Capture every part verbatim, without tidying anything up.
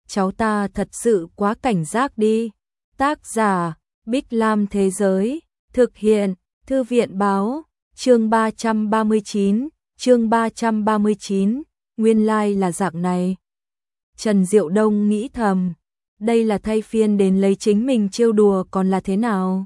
cháu ta thật sự quá cảnh giác đi. Tác giả, Bích Lam Thế Giới, thực hiện, Thư viện Báo, chương ba trăm ba mươi chín, chương ba trăm ba mươi chín, nguyên lai like là dạng này. Trần Diệu Đông nghĩ thầm, đây là thay phiên đến lấy chính mình trêu đùa còn là thế nào?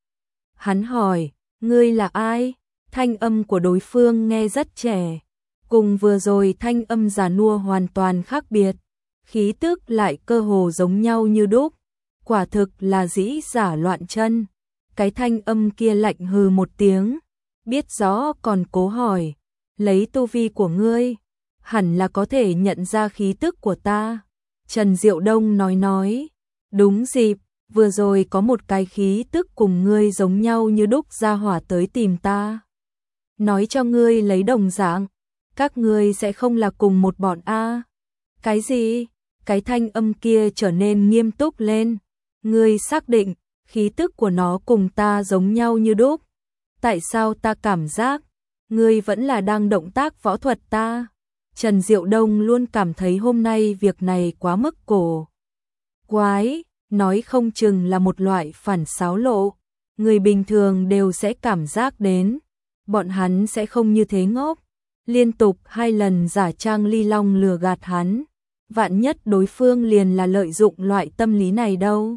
Hắn hỏi, ngươi là ai? Thanh âm của đối phương nghe rất trẻ, cùng vừa rồi thanh âm già nua hoàn toàn khác biệt, khí tức lại cơ hồ giống nhau như đúc, quả thực là dĩ giả loạn chân. Cái thanh âm kia lạnh hừ một tiếng, biết rõ còn cố hỏi, lấy tu vi của ngươi, hẳn là có thể nhận ra khí tức của ta. Trần Diệu Đông nói nói, đúng dịp, vừa rồi có một cái khí tức cùng ngươi giống nhau như đúc ra hỏa tới tìm ta. Nói cho ngươi lấy đồng dạng, các ngươi sẽ không là cùng một bọn a. Cái gì? Cái thanh âm kia trở nên nghiêm túc lên. Ngươi xác định, khí tức của nó cùng ta giống nhau như đúc. Tại sao ta cảm giác, ngươi vẫn là đang động tác võ thuật ta? Trần Diệu Đông luôn cảm thấy hôm nay việc này quá mức cổ quái, nói không chừng là một loại phản xáo lộ. Người bình thường đều sẽ cảm giác đến, bọn hắn sẽ không như thế ngốc. Liên tục hai lần giả trang Ly Long lừa gạt hắn, vạn nhất đối phương liền là lợi dụng loại tâm lý này đâu.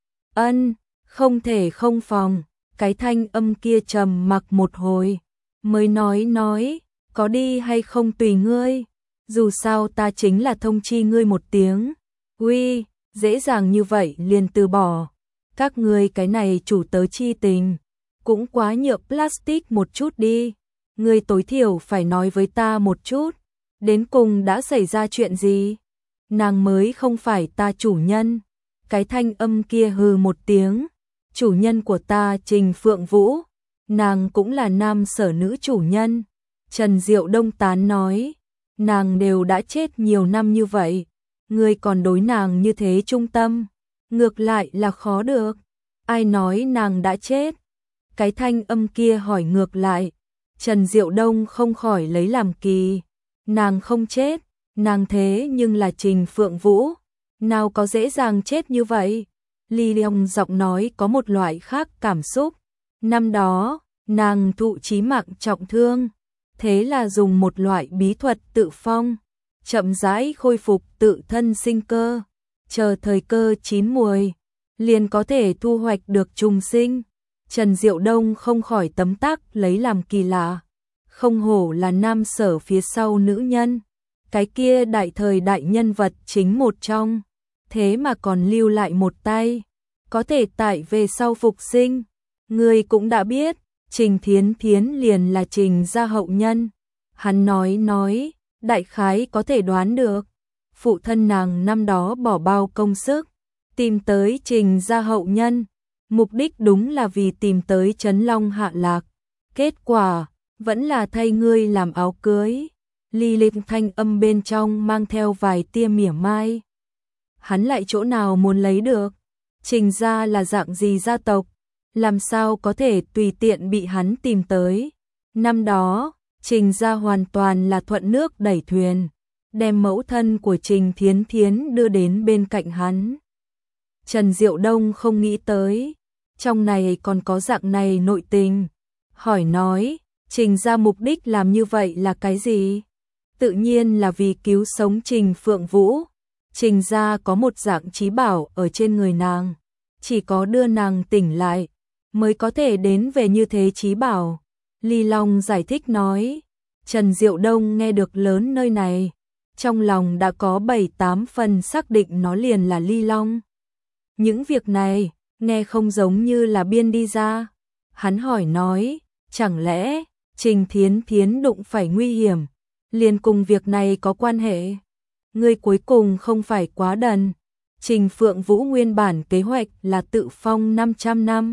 Ân, không thể không phòng, cái thanh âm kia trầm mặc một hồi, mới nói nói, có đi hay không tùy ngươi, dù sao ta chính là thông chi ngươi một tiếng. Uy, dễ dàng như vậy liền từ bỏ, các ngươi cái này chủ tớ chi tình, cũng quá nhựa plastic một chút đi, ngươi tối thiểu phải nói với ta một chút, đến cùng đã xảy ra chuyện gì? Nàng mới không phải ta chủ nhân. Cái thanh âm kia hừ một tiếng, chủ nhân của ta Trình Phượng Vũ, nàng cũng là nam sở nữ chủ nhân. Trần Diệu Đông tán nói, nàng đều đã chết nhiều năm như vậy, ngươi còn đối nàng như thế trung tâm, ngược lại là khó được. Ai nói nàng đã chết? Cái thanh âm kia hỏi ngược lại. Trần Diệu Đông không khỏi lấy làm kỳ, nàng không chết, nàng thế nhưng là Trình Phượng Vũ, nào có dễ dàng chết như vậy. Ly Long giọng nói có một loại khác cảm xúc, năm đó, nàng thụ chí mạng trọng thương, thế là dùng một loại bí thuật tự phong, chậm rãi khôi phục tự thân sinh cơ, chờ thời cơ chín muồi, liền có thể thu hoạch được trùng sinh. Trần Diệu Đông không khỏi tấm tắc lấy làm kỳ lạ, không hổ là nam sở phía sau nữ nhân, cái kia đại thời đại nhân vật chính một trong, thế mà còn lưu lại một tay, có thể tại về sau phục sinh. Người cũng đã biết, Trình Thiến Thiến liền là Trình gia hậu nhân. Hắn nói nói, đại khái có thể đoán được, phụ thân nàng năm đó bỏ bao công sức, tìm tới Trình gia hậu nhân, mục đích đúng là vì tìm tới Trấn Long hạ lạc, kết quả, vẫn là thay ngươi làm áo cưới. Ly Lịch thanh âm bên trong mang theo vài tia mỉa mai. Hắn lại chỗ nào muốn lấy được? Trình gia là dạng gì gia tộc? Làm sao có thể tùy tiện bị hắn tìm tới? Năm đó, Trình gia hoàn toàn là thuận nước đẩy thuyền, đem mẫu thân của Trình Thiến Thiến đưa đến bên cạnh hắn. Trần Diệu Đông không nghĩ tới, trong này còn có dạng này nội tình. Hỏi nói, Trình gia mục đích làm như vậy là cái gì? Tự nhiên là vì cứu sống Trình Phượng Vũ. Trình gia có một dạng trí bảo ở trên người nàng, chỉ có đưa nàng tỉnh lại mới có thể đến về như thế trí bảo. Ly Long giải thích nói. Trần Diệu Đông nghe được lớn nơi này, trong lòng đã có bảy tám phần xác định nó liền là Ly Long. Những việc này nghe không giống như là biên đi ra. Hắn hỏi nói, chẳng lẽ Trình Thiến Thiến đụng phải nguy hiểm, liền cùng việc này có quan hệ? Ngươi cuối cùng không phải quá đần. Trình Phượng Vũ nguyên bản kế hoạch là tự phong năm trăm năm.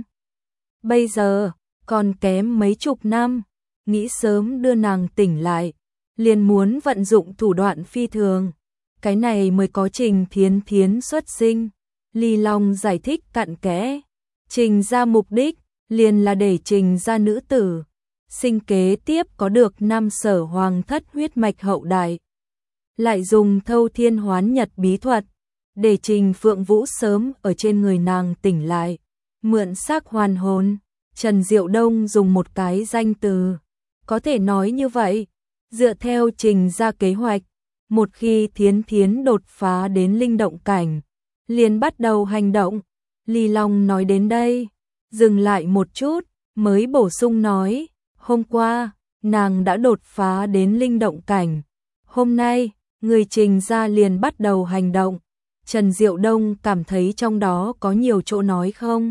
Bây giờ, còn kém mấy chục năm, nghĩ sớm đưa nàng tỉnh lại, liền muốn vận dụng thủ đoạn phi thường. Cái này mới có Trình Thiến Thiến xuất sinh. Ly Long giải thích cặn kẽ. Trình gia mục đích, liền là để Trình gia nữ tử sinh kế tiếp có được năm sở hoàng thất huyết mạch hậu đại. Lại dùng thâu thiên hoán nhật bí thuật, để Trình Phượng Vũ sớm ở trên người nàng tỉnh lại, mượn xác hoàn hồn. Trần Diệu Đông dùng một cái danh từ, có thể nói như vậy, dựa theo Trình ra kế hoạch, một khi Thiến Thiến đột phá đến linh động cảnh, liền bắt đầu hành động. Ly Long nói đến đây, dừng lại một chút, mới bổ sung nói, hôm qua, nàng đã đột phá đến linh động cảnh, hôm nay, người Trình ra liền bắt đầu hành động. Trần Diệu Đông cảm thấy trong đó có nhiều chỗ nói không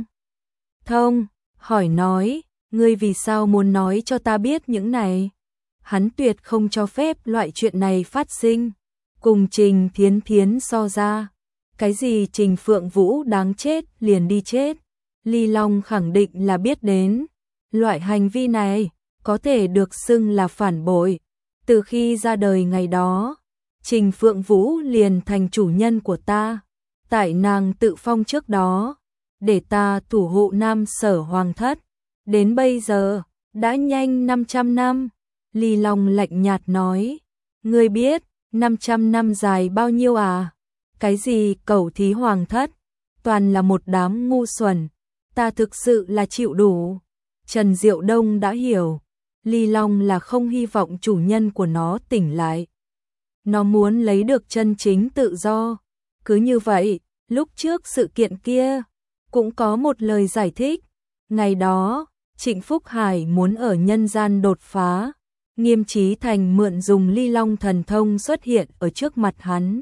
thông, hỏi nói, ngươi vì sao muốn nói cho ta biết những này? Hắn tuyệt không cho phép loại chuyện này phát sinh. Cùng Trình Thiến Thiến so ra, cái gì Trình Phượng Vũ đáng chết liền đi chết, Ly Long khẳng định là biết đến. Loại hành vi này có thể được xưng là phản bội. Từ khi ra đời ngày đó, Trình Phượng Vũ liền thành chủ nhân của ta. Tại nàng tự phong trước đó, để ta thủ hộ Nam Sở Hoàng thất. Đến bây giờ, đã nhanh năm trăm năm. Ly Long lạnh nhạt nói, ngươi biết, năm trăm năm dài bao nhiêu à? Cái gì cẩu thí hoàng thất? Toàn là một đám ngu xuẩn. Ta thực sự là chịu đủ. Trần Diệu Đông đã hiểu, Ly Long là không hy vọng chủ nhân của nó tỉnh lại. Nó muốn lấy được chân chính tự do. Cứ như vậy, lúc trước sự kiện kia, cũng có một lời giải thích. Ngày đó, Trịnh Phúc Hải muốn ở nhân gian đột phá. Nghiêm Chí Thành mượn dùng Ly Long thần thông xuất hiện ở trước mặt hắn.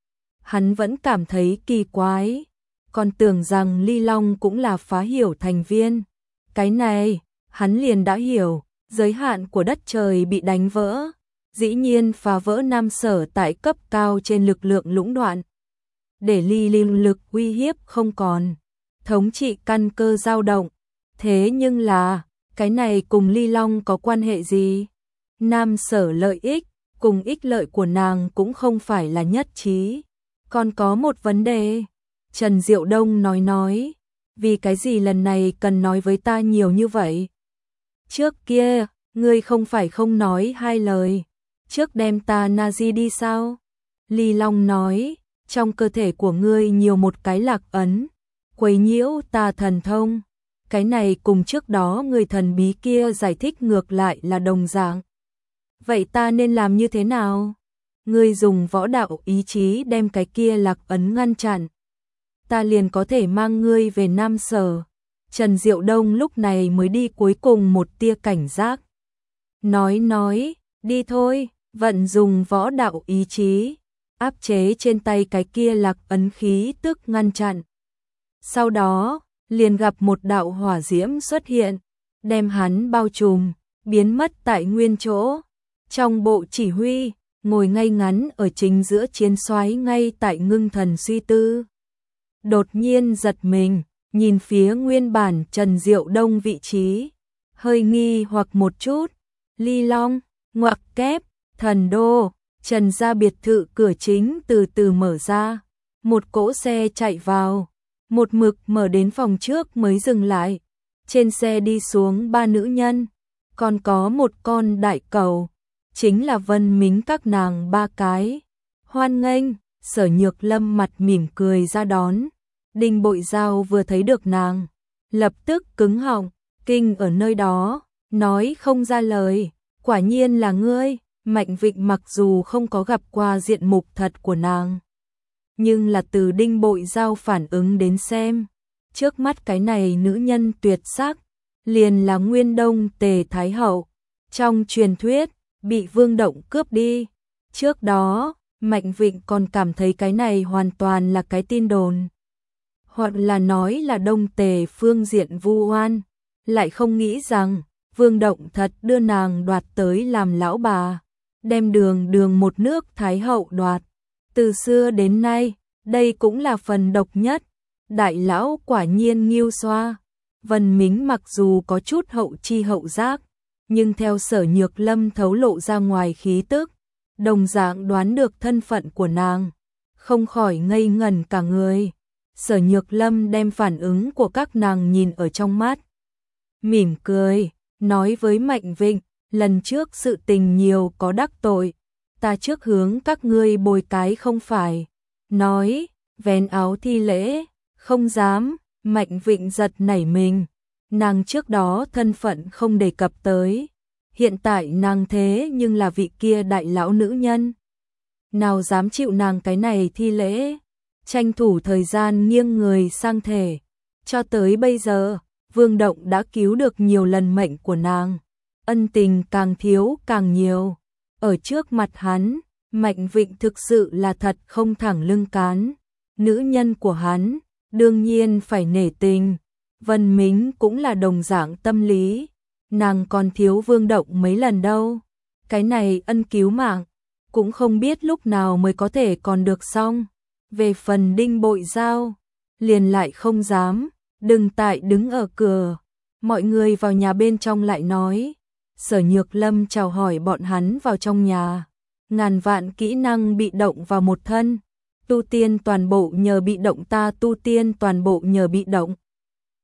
Hắn vẫn cảm thấy kỳ quái, còn tưởng rằng Ly Long cũng là phá hiểu thành viên. Cái này, hắn liền đã hiểu, giới hạn của đất trời bị đánh vỡ, dĩ nhiên phá vỡ Nam Sở tại cấp cao trên lực lượng lũng đoạn. Để Ly Linh lực uy hiếp không còn, thống trị căn cơ dao động. Thế nhưng là, cái này cùng Ly Long có quan hệ gì? Nam Sở lợi ích, cùng ích lợi của nàng cũng không phải là nhất trí. Còn có một vấn đề, Trần Diệu Đông nói nói, vì cái gì lần này cần nói với ta nhiều như vậy? Trước kia, ngươi không phải không nói hai lời, trước đem ta Nazi đi sao? Ly Long nói, trong cơ thể của ngươi nhiều một cái lạc ấn, quấy nhiễu ta thần thông. Cái này cùng trước đó người thần bí kia giải thích ngược lại là đồng dạng. Vậy ta nên làm như thế nào? Ngươi dùng võ đạo ý chí đem cái kia lạc ấn ngăn chặn. Ta liền có thể mang ngươi về Nam Sở. Trần Diệu Đông lúc này mới đi cuối cùng một tia cảnh giác. Nói nói, đi thôi, vận dùng võ đạo ý chí, áp chế trên tay cái kia lạc ấn khí tức ngăn chặn. Sau đó, liền gặp một đạo hỏa diễm xuất hiện, đem hắn bao trùm, biến mất tại nguyên chỗ. Trong bộ chỉ huy, ngồi ngay ngắn ở chính giữa chiến soái ngay tại ngưng thần suy tư. Đột nhiên giật mình, nhìn phía nguyên bản Trần Diệu Đông vị trí, hơi nghi hoặc một chút. Ly Long, ngoặc kép, thần đô, Trần gia biệt thự cửa chính từ từ mở ra, một cỗ xe chạy vào, một mực mở đến phòng trước mới dừng lại. Trên xe đi xuống ba nữ nhân, còn có một con đại cầu, chính là Vân Mính các nàng ba cái. Hoan nghênh, Sở Nhược Lâm mặt mỉm cười ra đón. Đinh Bội Giao vừa thấy được nàng, lập tức cứng họng, kinh ở nơi đó, nói không ra lời, quả nhiên là ngươi. Mạnh Vịnh mặc dù không có gặp qua diện mục thật của nàng, nhưng là từ Đinh Bội Giao phản ứng đến xem, trước mắt cái này nữ nhân tuyệt sắc, liền là Nguyên Đông Tề Thái Hậu, trong truyền thuyết, bị Vương Động cướp đi. Trước đó, Mạnh Vịnh còn cảm thấy cái này hoàn toàn là cái tin đồn, hoặc là nói là Đông Tề phương diện vu oan, lại không nghĩ rằng Vương Động thật đưa nàng đoạt tới làm lão bà, đem đường đường một nước Thái Hậu đoạt. Từ xưa đến nay, đây cũng là phần độc nhất. Đại lão quả nhiên nghiêu xoa. Vân Mính mặc dù có chút hậu chi hậu giác, nhưng theo Sở Nhược Lâm thấu lộ ra ngoài khí tức, đồng dạng đoán được thân phận của nàng, không khỏi ngây ngẩn cả người. Sở Nhược Lâm đem phản ứng của các nàng nhìn ở trong mắt, mỉm cười, nói với Mạnh Vịnh, lần trước sự tình nhiều có đắc tội, ta trước hướng các ngươi bồi cái không phải. Nói, vén áo thi lễ, không dám. Mạnh Vịnh giật nảy mình, nàng trước đó thân phận không đề cập tới, hiện tại nàng thế nhưng là vị kia đại lão nữ nhân. Nào dám chịu nàng cái này thi lễ, tranh thủ thời gian nghiêng người sang thể. Cho tới bây giờ, Vương Động đã cứu được nhiều lần mệnh của nàng, ân tình càng thiếu càng nhiều. Ở trước mặt hắn, Mạnh Vịnh thực sự là thật không thẳng lưng cán. Nữ nhân của hắn, đương nhiên phải nể tình. Vân Mính cũng là đồng dạng tâm lý, nàng còn thiếu Vương Động mấy lần đâu. Cái này ân cứu mạng, cũng không biết lúc nào mới có thể còn được xong. Về phần Đinh Bội Giao, liền lại không dám, đừng tại đứng ở cửa. Mọi người vào nhà bên trong lại nói, Sở Nhược Lâm chào hỏi bọn hắn vào trong nhà. Ngàn vạn kỹ năng bị động vào một thân, tu tiên toàn bộ nhờ bị động, ta tu tiên toàn bộ nhờ bị động.